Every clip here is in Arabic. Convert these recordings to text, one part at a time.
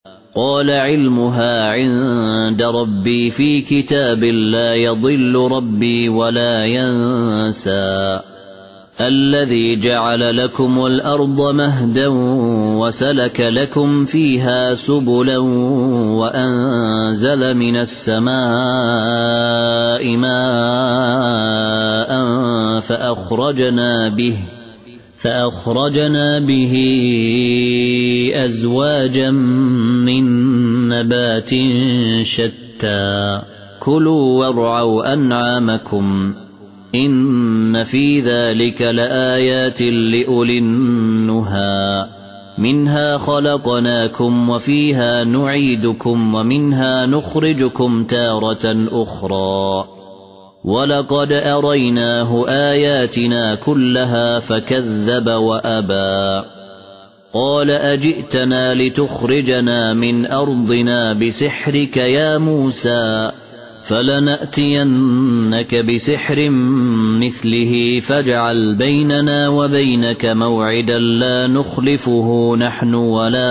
قال علمها عند ربي في كتاب لا يضل ربي ولا ينسى الذي جعل لكم الأرض مهدا وسلك لكم فيها سبلا وأنزل من السماء ماء فأخرجنا به أزواجا من نبات شتى كلوا وارعوا أنعامكم إن في ذلك لآيات لأولي النهى منها خلقناكم وفيها نعيدكم ومنها نخرجكم تارة أخرى ولقد أريناه آياتنا كلها فكذب وأبى قال أجئتنا لتخرجنا من أرضنا بسحرك يا موسى فلنأتينك بسحر مثله فاجعل بيننا وبينك موعدا لا نخلفه نحن ولا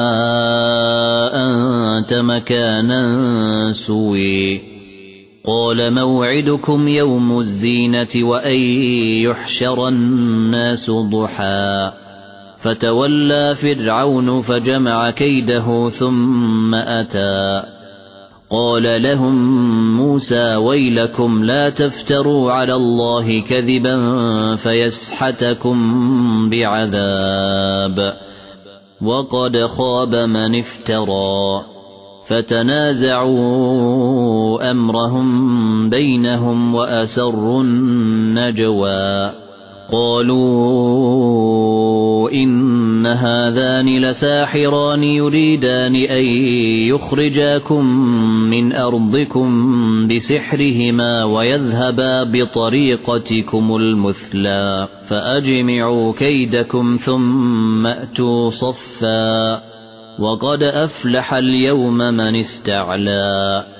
أنت مكانا سوي قال موعدكم يوم الزينة وأن يحشر الناس ضحى فتولى فرعون فجمع كيده ثم أتى قال لهم موسى ويلكم لا تفتروا على الله كذبا فيسحتكم بعذاب وقد خاب من افترى فتنازعوا أمرهم بينهم وأسروا النجوى قالوا إن هذان لساحران يريدان أن يخرجاكم من أرضكم بسحرهما ويذهبا بطريقتكم المثلى فأجمعوا كيدكم ثم أتوا صفا وقد أفلح اليوم من استعلى